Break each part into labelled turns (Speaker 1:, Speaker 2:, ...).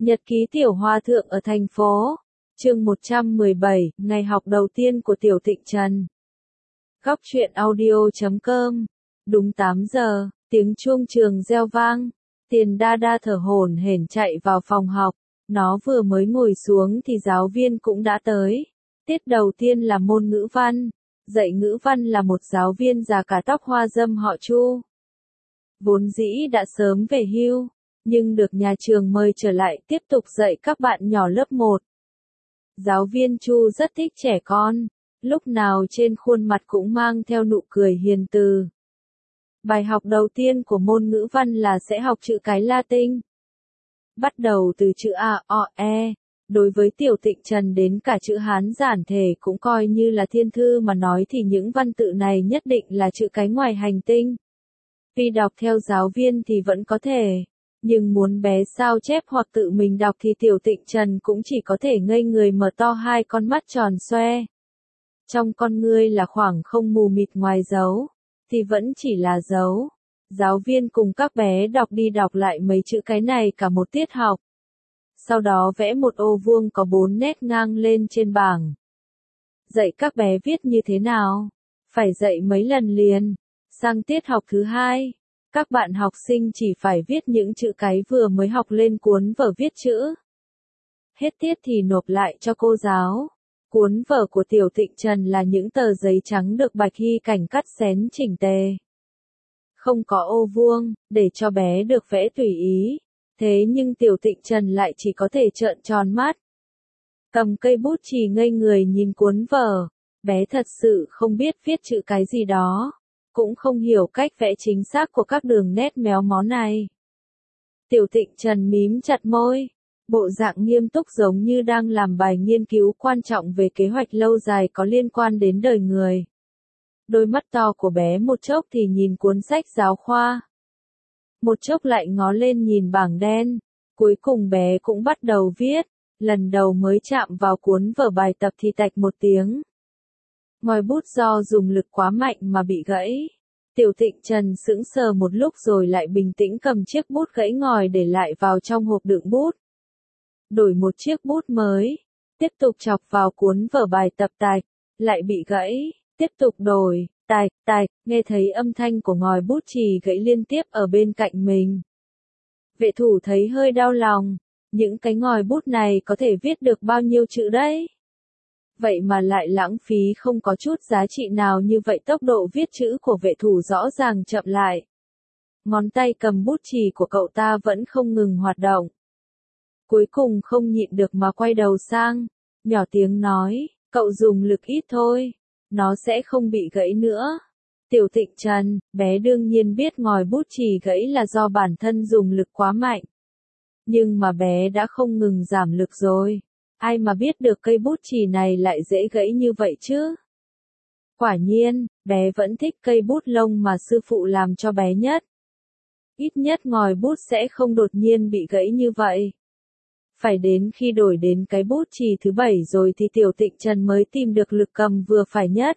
Speaker 1: Nhật ký tiểu hòa thượng ở thành phố. Chương 117, ngày học đầu tiên của Tiểu Tịnh Trần. Góc truyện audio.com. Đúng 8 giờ, tiếng chuông trường reo vang. Tiền đa đa thở hổn hển chạy vào phòng học. Nó vừa mới ngồi xuống thì giáo viên cũng đã tới. Tiết đầu tiên là môn ngữ văn. Dạy ngữ văn là một giáo viên già cả tóc hoa râm họ Chu. Vốn dĩ đã sớm về hưu, nhưng được nhà trường mời trở lại tiếp tục dạy các bạn nhỏ lớp 1. Giáo viên Chu rất thích trẻ con, lúc nào trên khuôn mặt cũng mang theo nụ cười hiền từ. Bài học đầu tiên của môn ngữ văn là sẽ học chữ cái Latin. Bắt đầu từ chữ A, O, E. Đối với Tiểu Tịnh Trần đến cả chữ Hán giản thể cũng coi như là thiên thư mà nói thì những văn tự này nhất định là chữ cái ngoài hành tinh. Vì đọc theo giáo viên thì vẫn có thể, nhưng muốn bé sao chép hoặc tự mình đọc thì Tiểu Tịnh Trần cũng chỉ có thể ngây người mở to hai con mắt tròn xoe. Trong con ngươi là khoảng không mù mịt ngoài dấu, thì vẫn chỉ là dấu. Giáo viên cùng các bé đọc đi đọc lại mấy chữ cái này cả một tiết học. Sau đó vẽ một ô vuông có 4 nét ngang lên trên bảng. Dạy các bé viết như thế nào? Phải dạy mấy lần liền. Sang tiết học thứ 2, các bạn học sinh chỉ phải viết những chữ cái vừa mới học lên cuốn vở viết chữ. Hết tiết thì nộp lại cho cô giáo. Cuốn vở của Tiểu Tịnh Trần là những tờ giấy trắng được Bạch Hy Cảnh cắt xén chỉnh tề. Không có ô vuông, để cho bé được vẽ tùy ý. Thế nhưng Tiểu Tịnh Trần lại chỉ có thể trợn tròn mắt. Cầm cây bút chì ngây người nhìn cuốn vở. Bé thật sự không biết viết chữ cái gì đó. Cũng không hiểu cách vẽ chính xác của các đường nét méo mó này. Tiểu Tịnh Trần mím chặt môi. Bộ dạng nghiêm túc giống như đang làm bài nghiên cứu quan trọng về kế hoạch lâu dài có liên quan đến đời người. Đôi mắt to của bé một chốc thì nhìn cuốn sách giáo khoa. Một chốc lại ngó lên nhìn bảng đen. Cuối cùng bé cũng bắt đầu viết. Lần đầu mới chạm vào cuốn vở bài tập thì tạch một tiếng. Ngòi bút do dùng lực quá mạnh mà bị gãy. Tiểu Tịnh Trần sững sờ một lúc rồi lại bình tĩnh cầm chiếc bút gãy ngòi để lại vào trong hộp đựng bút. Đổi một chiếc bút mới. Tiếp tục chọc vào cuốn vở bài tập tạch. Lại bị gãy. Tiếp tục đổi. Tạch, tạch. Nghe thấy âm thanh của ngòi bút chì gãy liên tiếp ở bên cạnh mình. Vệ thủ thấy hơi đau lòng. Những cái ngòi bút này có thể viết được bao nhiêu chữ đấy? Vậy mà lại lãng phí không có chút giá trị nào như vậy. Tốc độ viết chữ của vệ thủ rõ ràng chậm lại. Ngón tay cầm bút chì của cậu ta vẫn không ngừng hoạt động. Cuối cùng không nhịn được mà quay đầu sang, nhỏ tiếng nói, cậu dùng lực ít thôi, nó sẽ không bị gãy nữa. Tiểu Tịnh Trần, bé đương nhiên biết ngòi bút chì gãy là do bản thân dùng lực quá mạnh. Nhưng mà bé đã không ngừng giảm lực rồi. Ai mà biết được cây bút chì này lại dễ gãy như vậy chứ? Quả nhiên, bé vẫn thích cây bút lông mà sư phụ làm cho bé nhất. Ít nhất ngòi bút sẽ không đột nhiên bị gãy như vậy. Phải đến khi đổi đến cái bút chì thứ 7 rồi thì Tiểu Tịnh Trần mới tìm được lực cầm vừa phải nhất.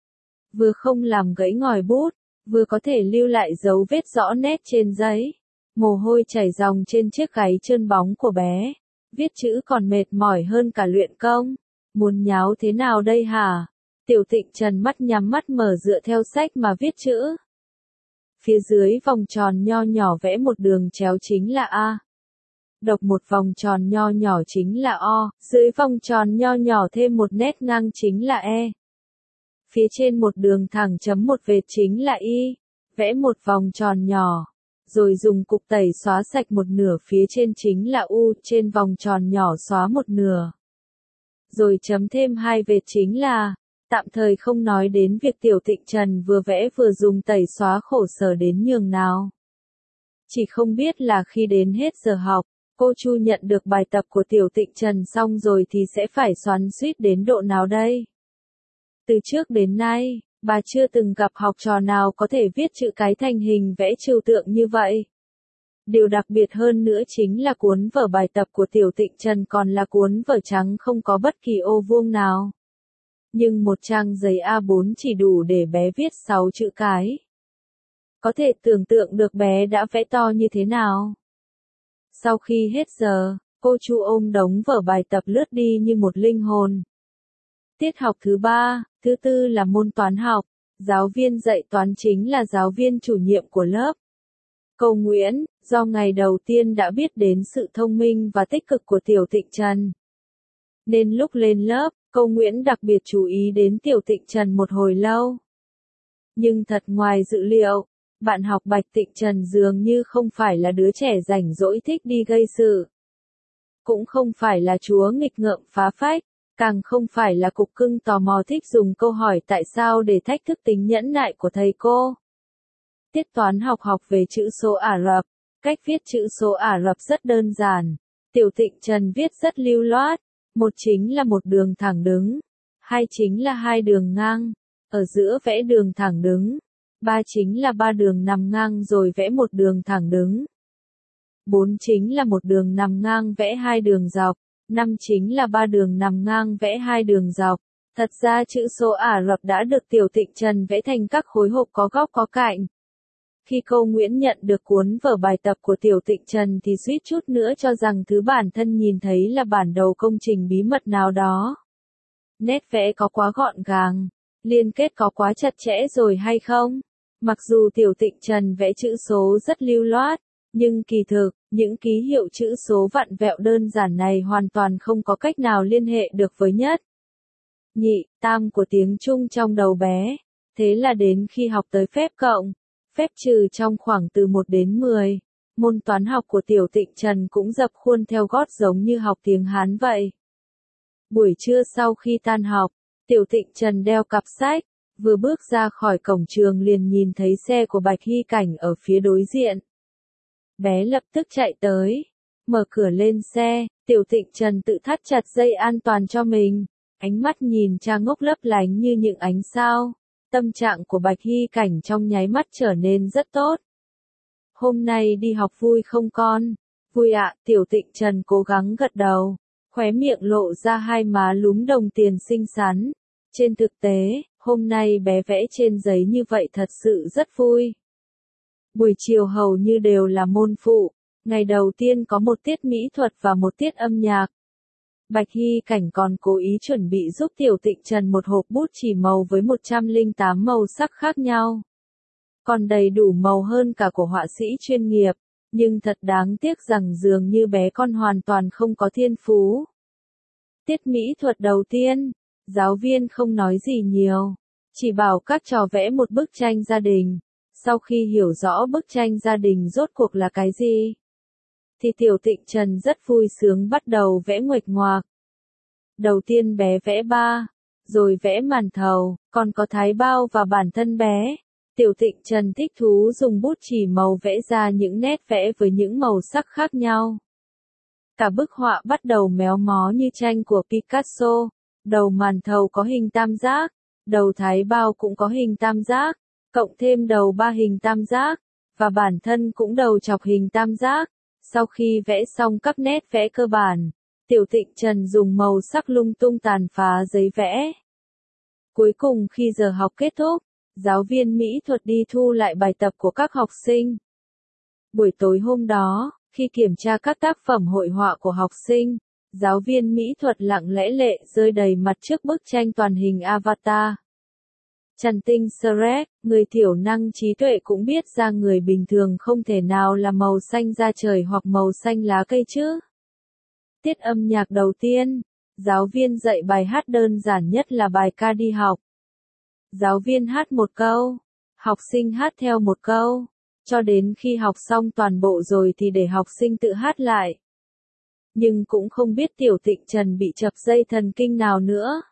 Speaker 1: Vừa không làm gãy ngòi bút, vừa có thể lưu lại dấu vết rõ nét trên giấy. Mồ hôi chảy ròng trên chiếc gáy trơn bóng của bé. Viết chữ còn mệt mỏi hơn cả luyện công. Muốn nháo thế nào đây hả? Tiểu Tịnh Trần mắt nhắm mắt mở dựa theo sách mà viết chữ. Phía dưới vòng tròn nho nhỏ vẽ một đường chéo chính là A. Đọc một vòng tròn nho nhỏ chính là O. Dưới vòng tròn nho nhỏ thêm một nét ngang chính là E. Phía trên một đường thẳng chấm một vệt chính là Y. Vẽ một vòng tròn nhỏ. Rồi dùng cục tẩy xóa sạch một nửa phía trên chính là U, trên vòng tròn nhỏ xóa một nửa. Rồi chấm thêm hai vệt chính là, tạm thời không nói đến việc Tiểu Tịnh Trần vừa vẽ vừa dùng tẩy xóa khổ sở đến nhường nào. Chỉ không biết là khi đến hết giờ học, cô Chu nhận được bài tập của Tiểu Tịnh Trần xong rồi thì sẽ phải xoắn xuýt đến độ nào đây? Từ trước đến nay, bà chưa từng gặp học trò nào có thể viết chữ cái thành hình vẽ trừu tượng như vậy. Điều đặc biệt hơn nữa chính là cuốn vở bài tập của Tiểu Tịnh Trần còn là cuốn vở trắng không có bất kỳ ô vuông nào. Nhưng một trang giấy A4 chỉ đủ để bé viết 6 chữ cái. Có thể tưởng tượng được bé đã vẽ to như thế nào. Sau khi hết giờ, Cô Chu ôm đống vở bài tập lướt đi như một linh hồn. Tiết học thứ 3, thứ 4 là môn toán học. Giáo viên dạy toán chính là giáo viên chủ nhiệm của lớp. Cô Nguyễn, do ngày đầu tiên đã biết đến sự thông minh và tích cực của Tiểu Tịnh Trần, nên lúc lên lớp, cô Nguyễn đặc biệt chú ý đến Tiểu Tịnh Trần một hồi lâu. Nhưng thật ngoài dự liệu, bạn học Bạch Tịnh Trần dường như không phải là đứa trẻ rảnh rỗi thích đi gây sự. Cũng không phải là chúa nghịch ngợm phá phách, càng không phải là cục cưng tò mò thích dùng câu hỏi tại sao để thách thức tính nhẫn nại của thầy cô. Tiết toán học học về chữ số Ả Rập, cách viết chữ số Ả Rập rất đơn giản. Tiểu Tịnh Trần viết rất lưu loát, một chính là một đường thẳng đứng, hai chính là hai đường ngang, ở giữa vẽ đường thẳng đứng, ba chính là ba đường nằm ngang rồi vẽ một đường thẳng đứng. 4 chính là một đường nằm ngang vẽ hai đường dọc, 5 chính là ba đường nằm ngang vẽ hai đường dọc. Thật ra chữ số Ả Rập đã được Tiểu Tịnh Trần vẽ thành các khối hộp có góc có cạnh. Khi cô Nguyễn nhận được cuốn vở bài tập của Tiểu Tịnh Trần thì suýt chút nữa cho rằng thứ bản thân nhìn thấy là bản đầu công trình bí mật nào đó. Nét vẽ có quá gọn gàng, liên kết có quá chặt chẽ rồi hay không? Mặc dù Tiểu Tịnh Trần vẽ chữ số rất lưu loát, nhưng kỳ thực, những ký hiệu chữ số vặn vẹo đơn giản này hoàn toàn không có cách nào liên hệ được với nhất, nhị, tam của tiếng Trung trong đầu bé. Thế là đến khi học tới phép cộng, phép trừ trong khoảng từ 1 đến 10, môn toán học của Tiểu Tịnh Trần cũng dập khuôn theo gót giống như học tiếng Hán vậy. Buổi trưa sau khi tan học, Tiểu Tịnh Trần đeo cặp sách, vừa bước ra khỏi cổng trường liền nhìn thấy xe của Bạch Hy Cảnh ở phía đối diện. Bé lập tức chạy tới, mở cửa lên xe, Tiểu Tịnh Trần tự thắt chặt dây an toàn cho mình, ánh mắt nhìn cha ngốc lấp lánh như những ánh sao. Tâm trạng của Bạch Hy Cảnh trong nháy mắt trở nên rất tốt. Hôm nay đi học vui không con? Vui ạ, Tiểu Tịnh Trần cố gắng gật đầu, khóe miệng lộ ra hai má lúm đồng tiền xinh xắn. Trên thực tế, hôm nay bé vẽ trên giấy như vậy thật sự rất vui. Buổi chiều hầu như đều là môn phụ, ngày đầu tiên có một tiết mỹ thuật và một tiết âm nhạc. Bạch Hy Cảnh còn cố ý chuẩn bị giúp Tiểu Tịnh Trần một hộp bút chì màu với 108 màu sắc khác nhau. Còn đầy đủ màu hơn cả của họa sĩ chuyên nghiệp, nhưng thật đáng tiếc rằng dường như bé con hoàn toàn không có thiên phú. Tiết mỹ thuật đầu tiên, giáo viên không nói gì nhiều, chỉ bảo các trò vẽ một bức tranh gia đình. Sau khi hiểu rõ bức tranh gia đình rốt cuộc là cái gì, thì Tiểu Tịnh Trần rất vui sướng bắt đầu vẽ nguệch ngoạc. Đầu tiên bé vẽ ba, rồi vẽ màn thầu, còn có thái bao và bản thân bé. Tiểu Tịnh Trần thích thú dùng bút chì màu vẽ ra những nét vẽ với những màu sắc khác nhau. Cả bức họa bắt đầu méo mó như tranh của Picasso, đầu màn thầu có hình tam giác, đầu thái bao cũng có hình tam giác, cộng thêm đầu ba hình tam giác, và bản thân cũng đầu chọc hình tam giác. Sau khi vẽ xong các nét vẽ cơ bản, Tiểu Tịnh Trần dùng màu sắc lung tung tàn phá giấy vẽ. Cuối cùng khi giờ học kết thúc, giáo viên mỹ thuật đi thu lại bài tập của các học sinh. Buổi tối hôm đó, khi kiểm tra các tác phẩm hội họa của học sinh, giáo viên mỹ thuật lặng lẽ lệ rơi đầy mặt trước bức tranh toàn hình Avatar. Trần Tinh Shrek, người thiểu năng trí tuệ cũng biết ra người bình thường không thể nào là màu xanh da trời hoặc màu xanh lá cây chứ. Tiết âm nhạc đầu tiên, giáo viên dạy bài hát đơn giản nhất là bài ca đi học. Giáo viên hát một câu, học sinh hát theo một câu, cho đến khi học xong toàn bộ rồi thì để học sinh tự hát lại. Nhưng cũng không biết Tiểu Tịnh Trần bị chập dây thần kinh nào nữa.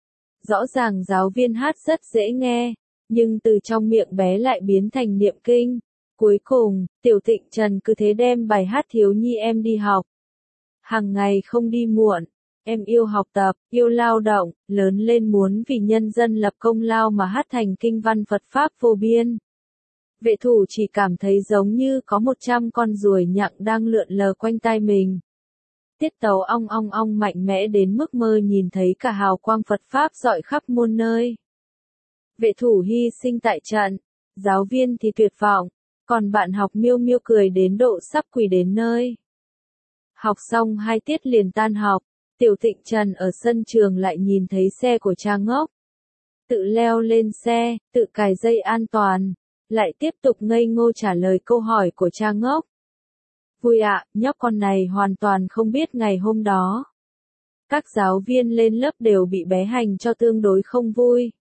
Speaker 1: Rõ ràng giáo viên hát rất dễ nghe, nhưng từ trong miệng bé lại biến thành niệm kinh. Cuối cùng, Tiểu Tịnh Trần cứ thế đem bài hát Thiếu Nhi Em đi học. Hàng ngày không đi muộn, em yêu học tập, yêu lao động, lớn lên muốn vì nhân dân lập công lao mà hát thành kinh văn Phật Pháp vô biên. Vệ thủ chỉ cảm thấy giống như có 100 con ruồi nhặng đang lượn lờ quanh tai mình. Tiết tấu ong ong ong mạnh mẽ đến mức mơ nhìn thấy cả hào quang Phật Pháp rọi khắp muôn nơi. Vệ thủ hy sinh tại trận, giáo viên thì tuyệt vọng, còn bạn học miêu miêu cười đến độ sắp quỳ đến nơi. Học xong 2 tiết liền tan học, Tiểu Tịnh Trần ở sân trường lại nhìn thấy xe của cha ngốc. Tự leo lên xe, tự cài dây an toàn, lại tiếp tục ngây ngô trả lời câu hỏi của cha ngốc. Vui ạ, nhóc con này hoàn toàn không biết ngày hôm đó. Các giáo viên lên lớp đều bị bé hành cho tương đối không vui.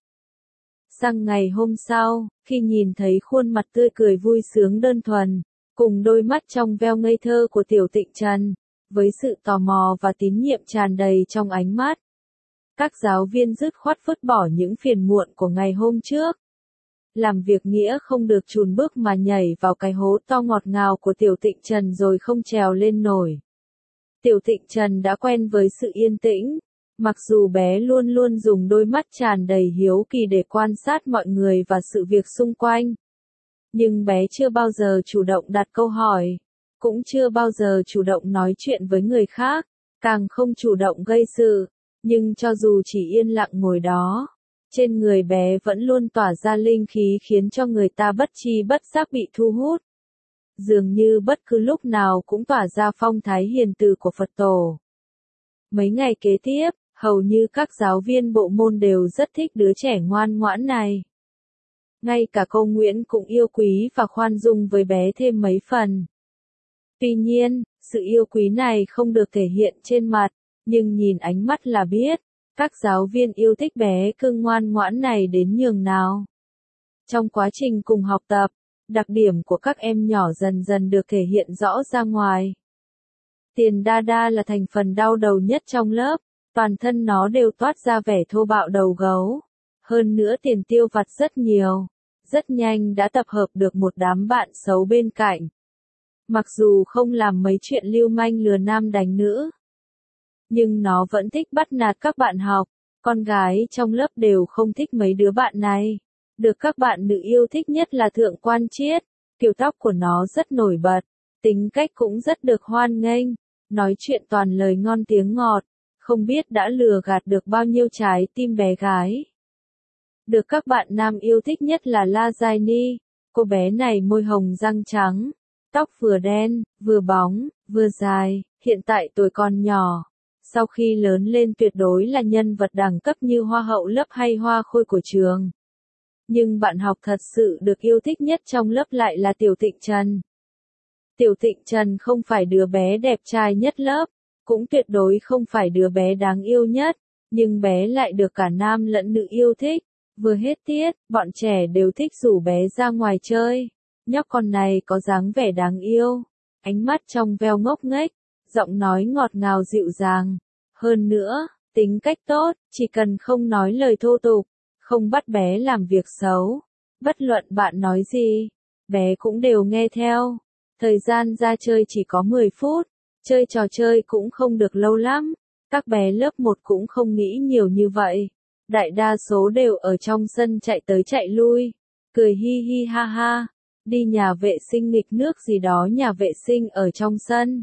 Speaker 1: Sang ngày hôm sau, khi nhìn thấy khuôn mặt tươi cười vui sướng đơn thuần, cùng đôi mắt trong veo ngây thơ của Tiểu Tịnh Trần, với sự tò mò và tín nhiệm tràn đầy trong ánh mắt, các giáo viên dứt khoát vứt bỏ những phiền muộn của ngày hôm trước. Làm việc nghĩa không được chùn bước mà nhảy vào cái hố to ngọt ngào của Tiểu Tịnh Trần rồi không trèo lên nổi. Tiểu Tịnh Trần đã quen với sự yên tĩnh, mặc dù bé luôn luôn dùng đôi mắt tràn đầy hiếu kỳ để quan sát mọi người và sự việc xung quanh. Nhưng bé chưa bao giờ chủ động đặt câu hỏi, cũng chưa bao giờ chủ động nói chuyện với người khác, càng không chủ động gây sự. Nhưng cho dù chỉ yên lặng ngồi đó, trên người bé vẫn luôn tỏa ra linh khí khiến cho người ta bất tri bất giác bị thu hút. Dường như bất cứ lúc nào cũng tỏa ra phong thái hiền từ của Phật tổ. Mấy ngày kế tiếp, hầu như các giáo viên bộ môn đều rất thích đứa trẻ ngoan ngoãn này. Ngay cả cô Nguyễn cũng yêu quý và khoan dung với bé thêm mấy phần. Tuy nhiên, sự yêu quý này không được thể hiện trên mặt, nhưng nhìn ánh mắt là biết, các giáo viên yêu thích bé cưng ngoan ngoãn này đến nhường nào. Trong quá trình cùng học tập, đặc điểm của các em nhỏ dần dần được thể hiện rõ ra ngoài. Tiền đa đa là thành phần đau đầu nhất trong lớp, toàn thân nó đều toát ra vẻ thô bạo đầu gấu. Hơn nữa tiền tiêu vặt rất nhiều, rất nhanh đã tập hợp được một đám bạn xấu bên cạnh. Mặc dù không làm mấy chuyện lưu manh lừa nam đánh nữ, nhưng nó vẫn thích bắt nạt các bạn học. Con gái trong lớp đều không thích mấy đứa bạn này. Được các bạn nữ yêu thích nhất là Thượng Quan Triết, kiểu tóc của nó rất nổi bật, tính cách cũng rất được hoan nghênh, nói chuyện toàn lời ngon tiếng ngọt, không biết đã lừa gạt được bao nhiêu trái tim bé gái. Được các bạn nam yêu thích nhất là La Giai Ni, cô bé này môi hồng răng trắng, tóc vừa đen, vừa bóng, vừa dài, hiện tại tuổi còn nhỏ. Sau khi lớn lên tuyệt đối là nhân vật đẳng cấp như hoa hậu lớp hay hoa khôi của trường. Nhưng bạn học thật sự được yêu thích nhất trong lớp lại là Tiểu Tịnh Trần. Tiểu Tịnh Trần không phải đứa bé đẹp trai nhất lớp, cũng tuyệt đối không phải đứa bé đáng yêu nhất, nhưng bé lại được cả nam lẫn nữ yêu thích. Vừa hết tiết, bọn trẻ đều thích rủ bé ra ngoài chơi. Nhóc con này có dáng vẻ đáng yêu, ánh mắt trong veo ngốc nghếch, giọng nói ngọt ngào dịu dàng. Hơn nữa, tính cách tốt, chỉ cần không nói lời thô tục, không bắt bé làm việc xấu. Bất luận bạn nói gì, bé cũng đều nghe theo. Thời gian ra chơi chỉ có 10 phút, chơi trò chơi cũng không được lâu lắm. Các bé lớp 1 cũng không nghĩ nhiều như vậy. Đại đa số đều ở trong sân chạy tới chạy lui, cười hi hi ha ha, đi nhà vệ sinh nghịch nước gì đó nhà vệ sinh ở trong sân.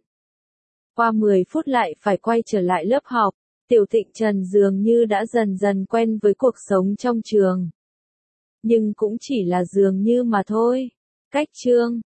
Speaker 1: Qua 10 phút lại phải quay trở lại lớp học, Tiểu Tịnh Trần dường như đã dần dần quen với cuộc sống trong trường. Nhưng cũng chỉ là dường như mà thôi. Cách chương